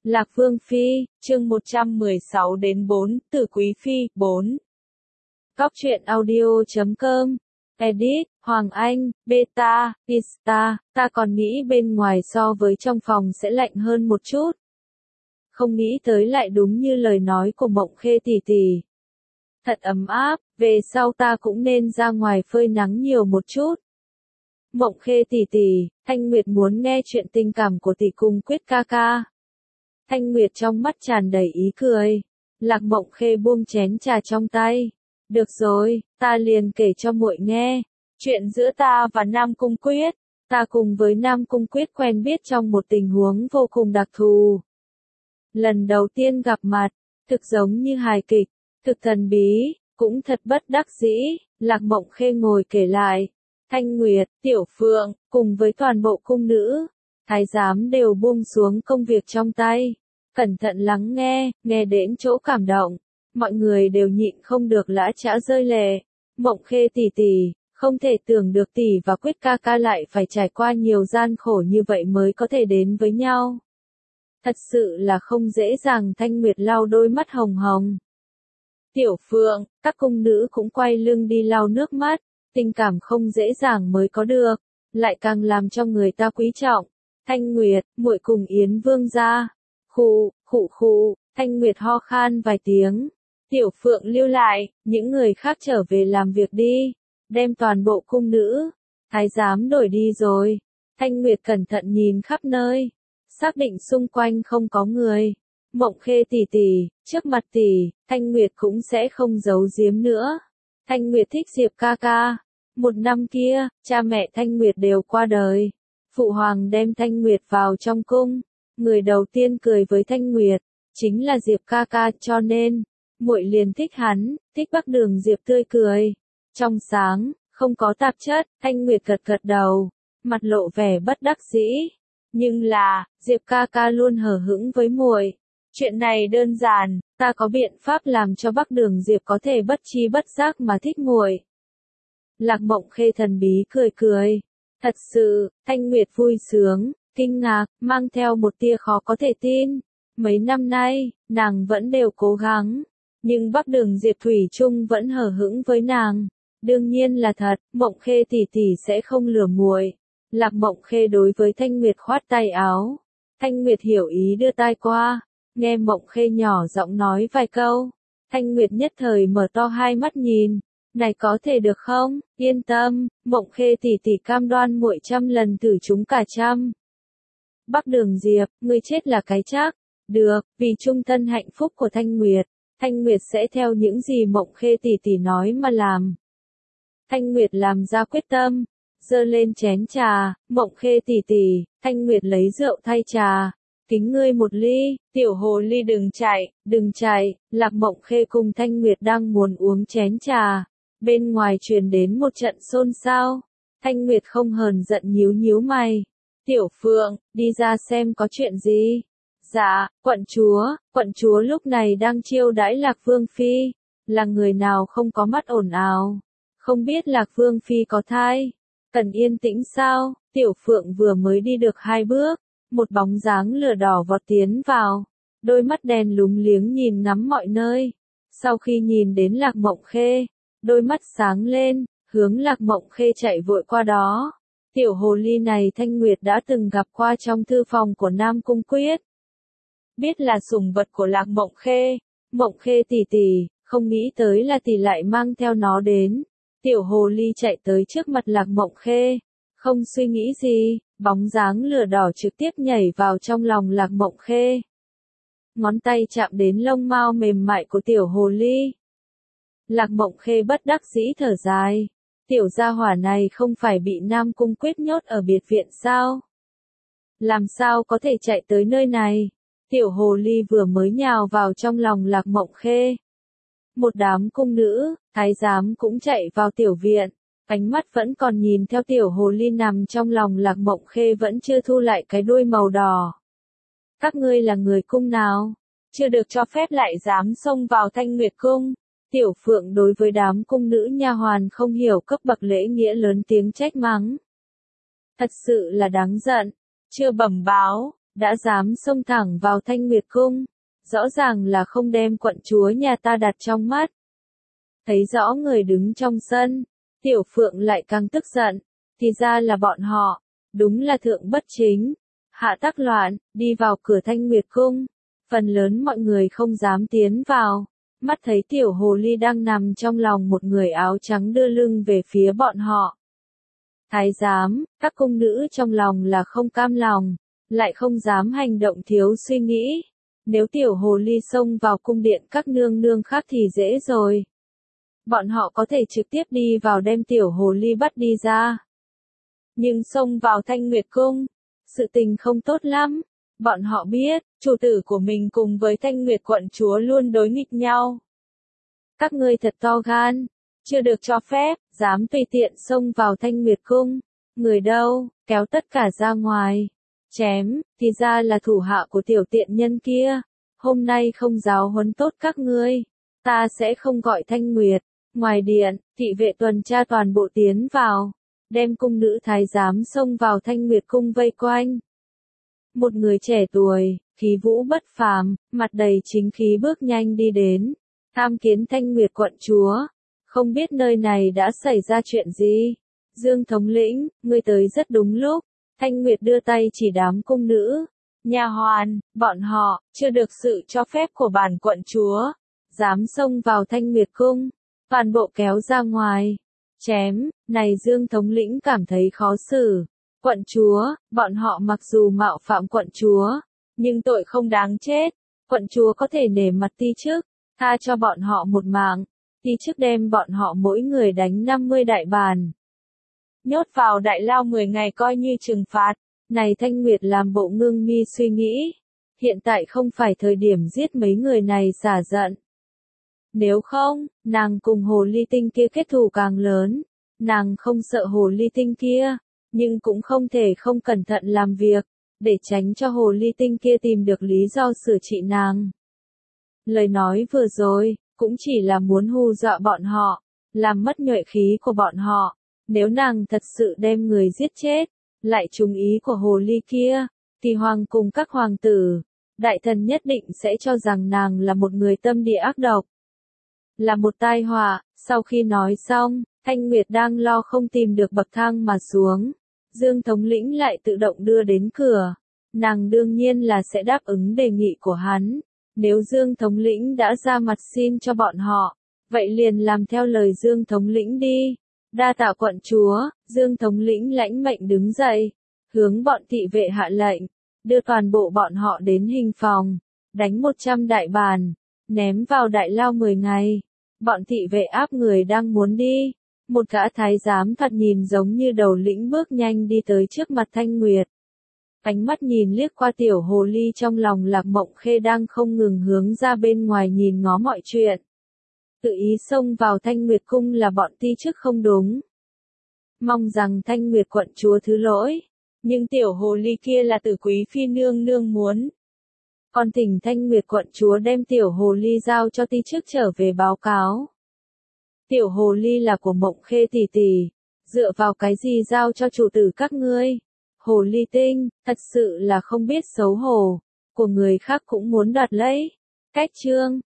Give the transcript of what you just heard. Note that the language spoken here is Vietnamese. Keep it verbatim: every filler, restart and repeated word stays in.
Lạc Vương Phi, chương một trăm mười sáu đến bốn, Tử Quý Phi, bốn. Góc truyện audio chấm com. Edit, Hoàng Anh, Beta, Insta, ta còn nghĩ bên ngoài so với trong phòng sẽ lạnh hơn một chút. Không nghĩ tới lại đúng như lời nói của Mộng Khê tỷ tỷ. Thật ấm áp, về sau ta cũng nên ra ngoài phơi nắng nhiều một chút. Mộng Khê tỷ tỷ, Thanh Nguyệt muốn nghe chuyện tình cảm của tỷ cùng Quyết ca ca. Thanh Nguyệt trong mắt tràn đầy ý cười. Lạc Mộng Khê buông chén trà trong tay. Được rồi, ta liền kể cho muội nghe. Chuyện giữa ta và Nam Cung Quyết. Ta cùng với Nam Cung Quyết quen biết trong một tình huống vô cùng đặc thù. Lần đầu tiên gặp mặt, thực giống như hài kịch, thực thần bí, cũng thật bất đắc dĩ. Lạc Mộng Khê ngồi kể lại. Thanh Nguyệt, Tiểu Phượng, cùng với toàn bộ cung nữ, thái giám đều buông xuống công việc trong tay. Cẩn thận lắng nghe, nghe đến chỗ cảm động. Mọi người đều nhịn không được lã chã rơi lệ. Mộng Khê tỷ tỷ, không thể tưởng được tỷ và Quyết ca ca lại phải trải qua nhiều gian khổ như vậy mới có thể đến với nhau. Thật sự là không dễ dàng. Thanh Nguyệt lau đôi mắt hồng hồng. Tiểu Phượng, các cung nữ cũng quay lưng đi lau nước mắt. Tình cảm không dễ dàng mới có được, lại càng làm cho người ta quý trọng. Thanh Nguyệt, muội cùng Yến Vương gia. Khụ, khụ khụ, Thanh Nguyệt ho khan vài tiếng. Tiểu Phượng lưu lại, những người khác trở về làm việc đi. Đem toàn bộ cung nữ, thái giám đổi đi rồi. Thanh Nguyệt cẩn thận nhìn khắp nơi, xác định xung quanh không có người. Mộng Khê tỷ tỷ, trước mặt tỷ, Thanh Nguyệt cũng sẽ không giấu giếm nữa. Thanh Nguyệt thích Diệp ca ca. Một năm kia, cha mẹ Thanh Nguyệt đều qua đời. Phụ hoàng đem Thanh Nguyệt vào trong cung. Người đầu tiên cười với Thanh Nguyệt, chính là Diệp ca ca, cho nên, muội liền thích hắn, thích Bắc Đường Diệp tươi cười. Trong sáng, không có tạp chất. Thanh Nguyệt gật gật đầu, mặt lộ vẻ bất đắc dĩ. Nhưng là, Diệp ca ca luôn hờ hững với muội. Chuyện này đơn giản, ta có biện pháp làm cho Bắc Đường Diệp có thể bất chi bất giác mà thích muội. Lạc Mộng Khê thần bí cười cười. Thật sự, Thanh Nguyệt vui sướng, kinh ngạc, mang theo một tia khó có thể tin. Mấy năm nay, nàng vẫn đều cố gắng, nhưng Bắc Đường Diệp thủy chung vẫn hờ hững với nàng. Đương nhiên là thật, Mộng Khê tỷ tỷ sẽ không lừa muội. Lạc Mộng Khê đối với Thanh Nguyệt khoát tay áo. Thanh Nguyệt hiểu ý đưa tai qua, nghe Mộng Khê nhỏ giọng nói vài câu. Thanh Nguyệt nhất thời mở to hai mắt nhìn. Này có thể được không? Yên tâm, Mộng Khê tỷ tỷ cam đoan muội trăm lần thử chúng cả trăm. Bắc Đường Diệp, ngươi chết là cái chắc. Được, vì chung thân hạnh phúc của Thanh Nguyệt, Thanh Nguyệt sẽ theo những gì Mộng Khê tỷ tỷ nói mà làm. Thanh Nguyệt làm ra quyết tâm, giơ lên chén trà. Mộng Khê tỷ tỷ, Thanh Nguyệt lấy rượu thay trà. Kính ngươi một ly. Tiểu hồ ly đừng chạy, đừng chạy. Lạc Mộng Khê cùng Thanh Nguyệt đang muốn uống chén trà. Bên ngoài truyền đến một trận xôn xao. Thanh Nguyệt không hờn giận nhíu nhíu mày. Tiểu Phượng, đi ra xem có chuyện gì. Dạ, quận chúa, quận chúa lúc này đang chiêu đãi Lạc Vương Phi. Là người nào không có mắt ồn ào. Không biết Lạc Vương Phi có thai. Cần yên tĩnh sao? Tiểu Phượng vừa mới đi được hai bước. Một bóng dáng lửa đỏ vọt tiến vào. Đôi mắt đèn lúng liếng nhìn ngắm mọi nơi. Sau khi nhìn đến Lạc Mộng Khê, đôi mắt sáng lên, hướng Lạc Mộng Khê chạy vội qua đó. Tiểu hồ ly này Thanh Nguyệt đã từng gặp qua trong thư phòng của Nam Cung Quyết. Biết là sủng vật của Lạc Mộng Khê. Mộng Khê tỷ tỷ, không nghĩ tới là tỷ lại mang theo nó đến. Tiểu hồ ly chạy tới trước mặt Lạc Mộng Khê. Không suy nghĩ gì, bóng dáng lửa đỏ trực tiếp nhảy vào trong lòng Lạc Mộng Khê. Ngón tay chạm đến lông mao mềm mại của tiểu hồ ly. Lạc Mộng Khê bất đắc dĩ thở dài. Tiểu gia hỏa này không phải bị Nam Cung Quyết nhốt ở biệt viện sao? Làm sao có thể chạy tới nơi này? Tiểu hồ ly vừa mới nhào vào trong lòng Lạc Mộng Khê. Một đám cung nữ, thái giám cũng chạy vào tiểu viện. Ánh mắt vẫn còn nhìn theo tiểu hồ ly nằm trong lòng Lạc Mộng Khê vẫn chưa thu lại cái đuôi màu đỏ. Các ngươi là người cung nào? Chưa được cho phép lại dám xông vào Thanh Nguyệt cung. Tiểu Phượng đối với đám cung nữ nha hoàn không hiểu cấp bậc lễ nghĩa lớn tiếng trách mắng. Thật sự là đáng giận. Chưa bẩm báo, đã dám xông thẳng vào Thanh Nguyệt Cung, rõ ràng là không đem quận chúa nhà ta đặt trong mắt. Thấy rõ người đứng trong sân, Tiểu Phượng lại càng tức giận, thì ra là bọn họ, đúng là thượng bất chính, hạ tắc loạn, đi vào cửa Thanh Nguyệt Cung, phần lớn mọi người không dám tiến vào, mắt thấy tiểu hồ ly đang nằm trong lòng một người áo trắng đưa lưng về phía bọn họ. Thái giám, các cung nữ trong lòng là không cam lòng, lại không dám hành động thiếu suy nghĩ, nếu tiểu hồ ly xông vào cung điện các nương nương khác thì dễ rồi. Bọn họ có thể trực tiếp đi vào đem tiểu hồ ly bắt đi ra. Nhưng xông vào Thanh Nguyệt Cung, sự tình không tốt lắm. Bọn họ biết, chủ tử của mình cùng với Thanh Nguyệt quận chúa luôn đối nghịch nhau. Các ngươi thật to gan, chưa được cho phép, dám tùy tiện xông vào Thanh Nguyệt Cung. Người đâu, kéo tất cả ra ngoài. Chém, thì ra là thủ hạ của tiểu tiện nhân kia. Hôm nay không giáo huấn tốt các ngươi. Ta sẽ không gọi Thanh Nguyệt. Ngoài điện, thị vệ tuần tra toàn bộ tiến vào. Đem cung nữ thái giám xông vào Thanh Nguyệt Cung vây quanh. Một người trẻ tuổi, khí vũ bất phàm, mặt đầy chính khí bước nhanh đi đến. Tham kiến Thanh Nguyệt quận chúa. Không biết nơi này đã xảy ra chuyện gì. Dương thống lĩnh, ngươi tới rất đúng lúc. Thanh Nguyệt đưa tay chỉ đám cung nữ. Nha hoàn, bọn họ, chưa được sự cho phép của bản quận chúa. Dám xông vào Thanh Nguyệt Cung. Toàn bộ kéo ra ngoài. Chém, này Dương thống lĩnh cảm thấy khó xử. Quận chúa, bọn họ mặc dù mạo phạm quận chúa, nhưng tội không đáng chết. Quận chúa có thể nể mặt ti chức, tha cho bọn họ một mạng. Ti chức đem bọn họ mỗi người đánh năm mươi đại bàn. Nhốt vào đại lao mười ngày coi như trừng phạt. Này Thanh Nguyệt làm bộ ngưng mi suy nghĩ. Hiện tại không phải thời điểm giết mấy người này xả giận. Nếu không, nàng cùng hồ ly tinh kia kết thù càng lớn. Nàng không sợ hồ ly tinh kia, nhưng cũng không thể không cẩn thận làm việc, để tránh cho hồ ly tinh kia tìm được lý do sửa trị nàng. Lời nói vừa rồi, cũng chỉ là muốn hù dọa bọn họ, làm mất nhuệ khí của bọn họ. Nếu nàng thật sự đem người giết chết, lại trúng ý của hồ ly kia, thì hoàng cùng các hoàng tử, đại thần nhất định sẽ cho rằng nàng là một người tâm địa ác độc. Là một tai họa. Sau khi nói xong, Thanh Nguyệt đang lo không tìm được bậc thang mà xuống. Dương thống lĩnh lại tự động đưa đến cửa. Nàng đương nhiên là sẽ đáp ứng đề nghị của hắn. Nếu Dương thống lĩnh đã ra mặt xin cho bọn họ, vậy liền làm theo lời Dương thống lĩnh đi. Đa tạ quận chúa. Dương thống lĩnh lãnh mệnh đứng dậy, hướng bọn thị vệ hạ lệnh, đưa toàn bộ bọn họ đến hình phòng, đánh một trăm đại bàn, ném vào đại lao mười ngày. Bọn thị vệ áp người đang muốn đi. Một gã thái giám thật nhìn giống như đầu lĩnh bước nhanh đi tới trước mặt Thanh Nguyệt. Ánh mắt nhìn liếc qua tiểu hồ ly trong lòng Lạc Mộng Khê đang không ngừng hướng ra bên ngoài nhìn ngó mọi chuyện. Tự ý xông vào Thanh Nguyệt Cung là bọn ti chức không đúng. Mong rằng Thanh Nguyệt quận chúa thứ lỗi. Nhưng tiểu hồ ly kia là tử quý phi nương nương muốn. Còn thỉnh Thanh Nguyệt quận chúa đem tiểu hồ ly giao cho ti chức trở về báo cáo. Tiểu hồ ly là của Mộng Khê tỷ tỷ, dựa vào cái gì giao cho chủ tử các ngươi? Hồ ly tinh, thật sự là không biết xấu hổ, của người khác cũng muốn đoạt lấy. Cách chương